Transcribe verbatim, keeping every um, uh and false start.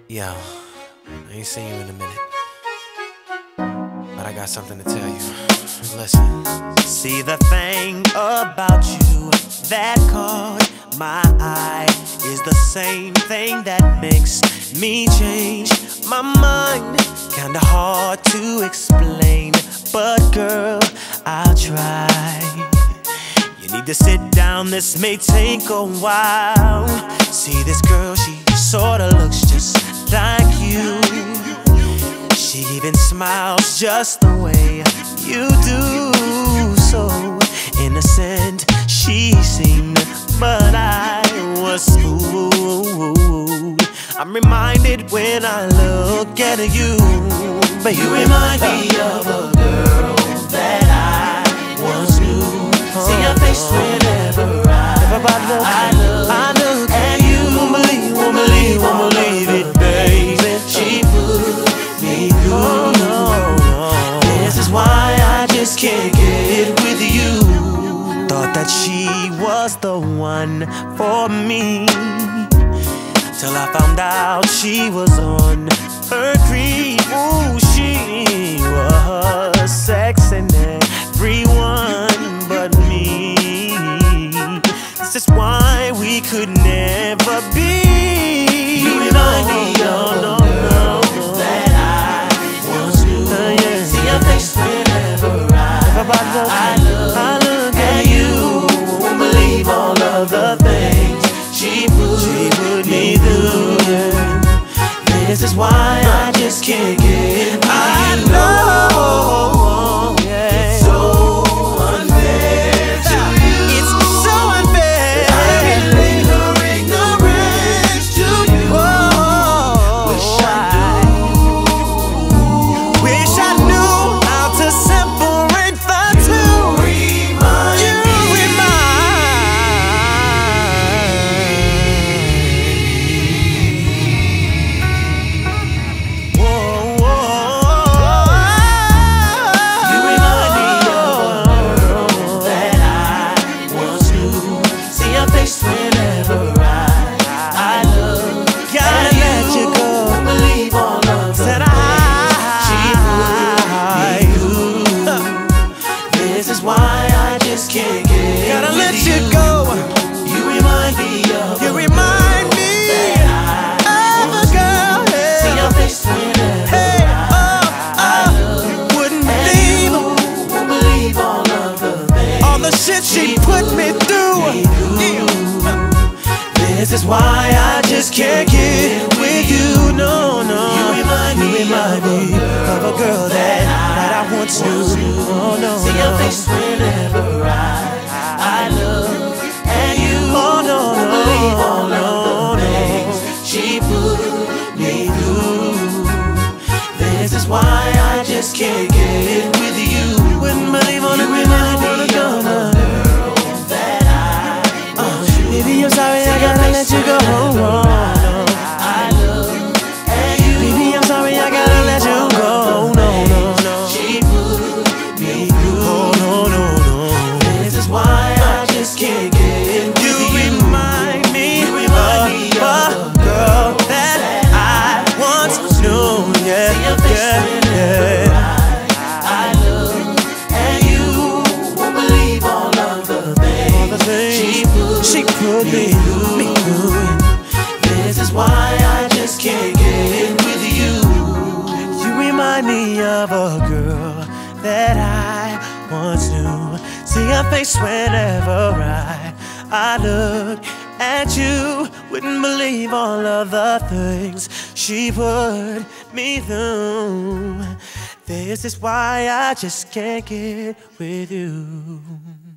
Yo, I ain't seen you in a minute, but I got something to tell you. Listen. See, the thing about you that caught my eye is the same thing that makes me change my mind. Kinda hard to explain, but girl, I'll try. You need to sit down, this may take a while. See, this girl, she sorta looks just like you. She even smiles just the way you do. So innocent she seemed, but I was fooled. I'm reminded when I look at you, but you remind me of a girl that I once knew. See your face whenever I, I look, I look at you. Won't believe, won't believe, won't believe it, baby. She put me through. Oh, no, no. This is why I just can't get with you. Thought that she was the one for me, till I found out she was on her creep. Ooh, she was sexing everyone but me. This is why we could never be. You remind me of no, no, no, that I once knew. Uh, yeah. See your face whenever I, I, look, I look at you. Won't believe all of the things she put, she put me through. Yeah. This is why I just can't get with I you. know, yeah. It's so unfair to you. It's so unfair. I can leave her ignorance to you. Oh, wish I knew. Wish I knew how to separate the two. Remind you me. Remind. Whoa, whoa. You remind me of a girl that I once knew. See your face whenever I, I look. Gotta let you go. Won't believe all of the Said things she put me through. This is why I just can't get Gotta with let you go. You remind me of You remind me that I of a girl. Yeah. See your face whenever Hey, oh, I look. Wouldn't And believe you won't believe all of the things all the shit she put me through. me through. This is why I just can't get with you. No, no. You remind me remind me of a girl that, that I once knew. Oh, no, See your no. face whenever I, I look at you. Oh, no, Won't no, believe all no, of the things she put me through. This is why I just can't get with you. Wouldn't believe on You it, remind wanna me go of a now. girl that I once knew. Baby, I'm sorry, See I your gotta face let you go. whenever Oh, no. I look at you. Baby, I'm sorry, I gotta let you go. No, no, no. She put me through. Oh, no, no, no. This is why I just can't get with You you. remind me You remind me of of a girl that I once knew. Yeah, See your face yeah, whenever yeah. I, I look at you. Won't believe all of the things, All the things she put, she put me through, me through. This is why I just can't get with you. You remind me of a girl that I once knew. See her face whenever I, I look at you. Wouldn't believe all of the things she put me through. This is why I just can't get with you.